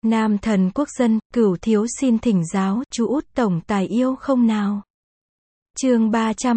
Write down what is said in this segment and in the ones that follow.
Nam thần quốc dân, Cửu thiếu xin thỉnh giáo, chú út tổng tài yêu không nào? Chương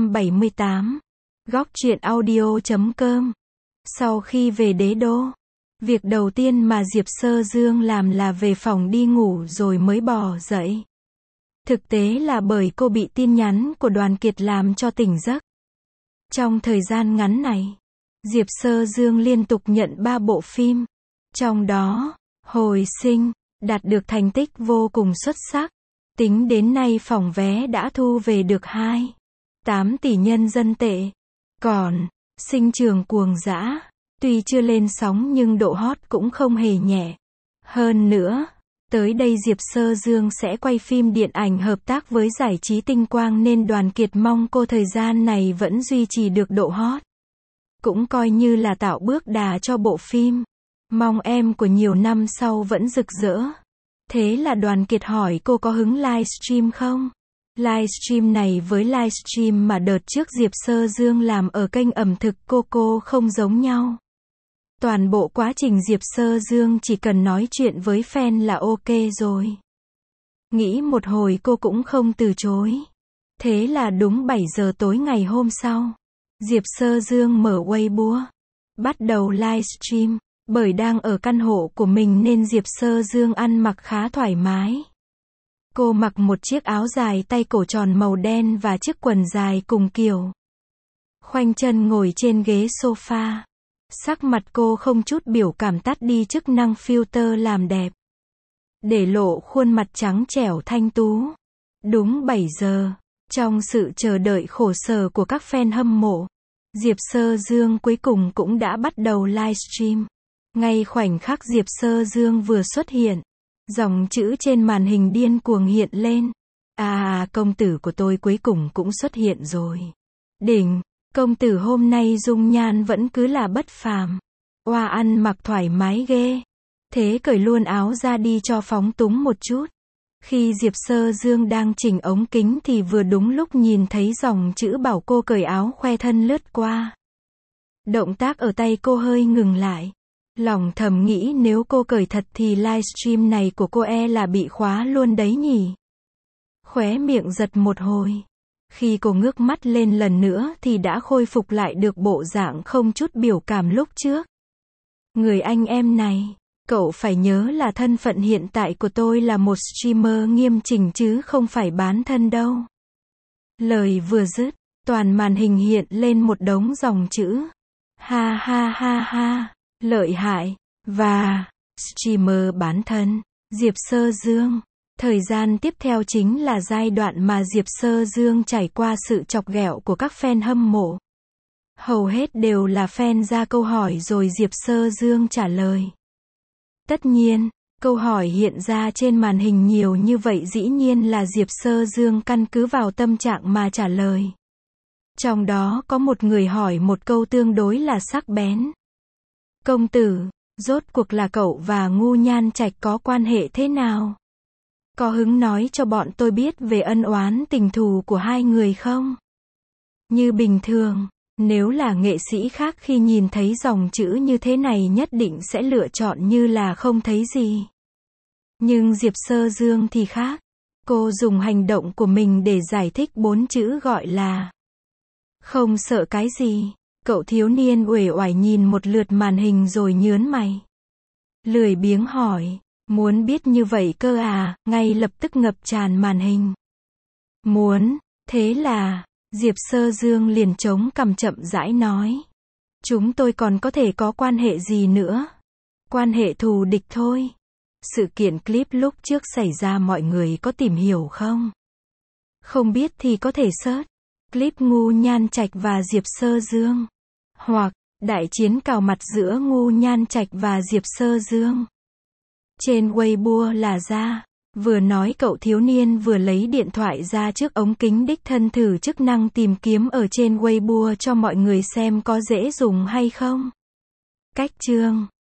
378. Góc truyện audio.com. Sau khi về đế đô, việc đầu tiên mà Diệp Sơ Dương làm là về phòng đi ngủ rồi mới bò dậy. Thực tế là bởi cô bị tin nhắn của Đoàn Kiệt làm cho tỉnh giấc. Trong thời gian ngắn này, Diệp Sơ Dương liên tục nhận 3 bộ phim. Trong đó, Hồi sinh, đạt được thành tích vô cùng xuất sắc. Tính đến nay phòng vé đã thu về được 2,8 tỷ nhân dân tệ. Còn, Sinh trường cuồng dã, tuy chưa lên sóng nhưng độ hot cũng không hề nhẹ. Hơn nữa, tới đây Diệp Sơ Dương sẽ quay phim điện ảnh hợp tác với giải trí Tinh Quang nên Đoàn Kiệt mong cô thời gian này vẫn duy trì được độ hot. Cũng coi như là tạo bước đà cho bộ phim. Mong em của nhiều năm sau vẫn rực rỡ. Thế là Đoàn Kiệt hỏi cô có hứng livestream không? Livestream này với livestream mà đợt trước Diệp Sơ Dương làm ở kênh ẩm thực Coco không giống nhau. Toàn bộ quá trình Diệp Sơ Dương chỉ cần nói chuyện với fan là ok rồi. Nghĩ một hồi cô cũng không từ chối. Thế là đúng 7 giờ tối ngày hôm sau, Diệp Sơ Dương mở Weibo, bắt đầu livestream. Bởi đang ở căn hộ của mình nên Diệp Sơ Dương ăn mặc khá thoải mái. Cô mặc một chiếc áo dài tay cổ tròn màu đen và chiếc quần dài cùng kiểu. Khoanh chân ngồi trên ghế sofa. Sắc mặt cô không chút biểu cảm, tắt đi chức năng filter làm đẹp, để lộ khuôn mặt trắng trẻo thanh tú. Đúng 7 giờ, trong sự chờ đợi khổ sở của các fan hâm mộ, Diệp Sơ Dương cuối cùng cũng đã bắt đầu livestream. Ngay khoảnh khắc Diệp Sơ Dương vừa xuất hiện, dòng chữ trên màn hình điên cuồng hiện lên. Công tử của tôi cuối cùng cũng xuất hiện rồi. Đỉnh, công tử hôm nay dung nhan vẫn cứ là bất phàm. Oa ăn mặc thoải mái ghê. Thế cởi luôn áo ra đi cho phóng túng một chút. Khi Diệp Sơ Dương đang chỉnh ống kính thì vừa đúng lúc nhìn thấy dòng chữ bảo cô cởi áo khoe thân lướt qua. Động tác ở tay cô hơi ngừng lại. Lòng thầm nghĩ nếu cô cởi thật thì livestream này của cô là bị khóa luôn đấy nhỉ. Khóe miệng giật một hồi. Khi cô ngước mắt lên lần nữa thì đã khôi phục lại được bộ dạng không chút biểu cảm lúc trước. Người anh em này, cậu phải nhớ là thân phận hiện tại của tôi là một streamer nghiêm chỉnh chứ không phải bán thân đâu. Lời vừa dứt, toàn màn hình hiện lên một đống dòng chữ. Ha ha ha ha. Lợi hại, và streamer bán thân, Diệp Sơ Dương. Thời gian tiếp theo chính là giai đoạn mà Diệp Sơ Dương trải qua sự chọc ghẹo của các fan hâm mộ. Hầu hết đều là fan ra câu hỏi rồi Diệp Sơ Dương trả lời. Tất nhiên, câu hỏi hiện ra trên màn hình nhiều như vậy dĩ nhiên là Diệp Sơ Dương căn cứ vào tâm trạng mà trả lời. Trong đó có một người hỏi một câu tương đối là sắc bén. Công tử, rốt cuộc là cậu và Ngu Nhan Trạch có quan hệ thế nào? Có hứng nói cho bọn tôi biết về ân oán tình thù của hai người không? Như bình thường, nếu là nghệ sĩ khác khi nhìn thấy dòng chữ như thế này nhất định sẽ lựa chọn như là không thấy gì. Nhưng Diệp Sơ Dương thì khác. Cô dùng hành động của mình để giải thích 4 chữ gọi là không sợ cái gì. Cậu thiếu niên uể oải nhìn một lượt màn hình rồi nhớn mày. Lười biếng hỏi, muốn biết như vậy cơ à, ngay lập tức ngập tràn màn hình. Muốn, thế là, Diệp Sơ Dương liền chống cằm chậm rãi nói. Chúng tôi còn có thể có quan hệ gì nữa? Quan hệ thù địch thôi. Sự kiện clip lúc trước xảy ra mọi người có tìm hiểu không? Không biết thì có thể search clip Ngu Nhan Trạch và Diệp Sơ Dương. Hoặc, đại chiến cào mặt giữa Ngu Nhan Trạch và Diệp Sơ Dương. Trên Weibo là ra. Vừa nói cậu thiếu niên vừa lấy điện thoại ra trước ống kính đích thân thử chức năng tìm kiếm ở trên Weibo cho mọi người xem có dễ dùng hay không. Cách chương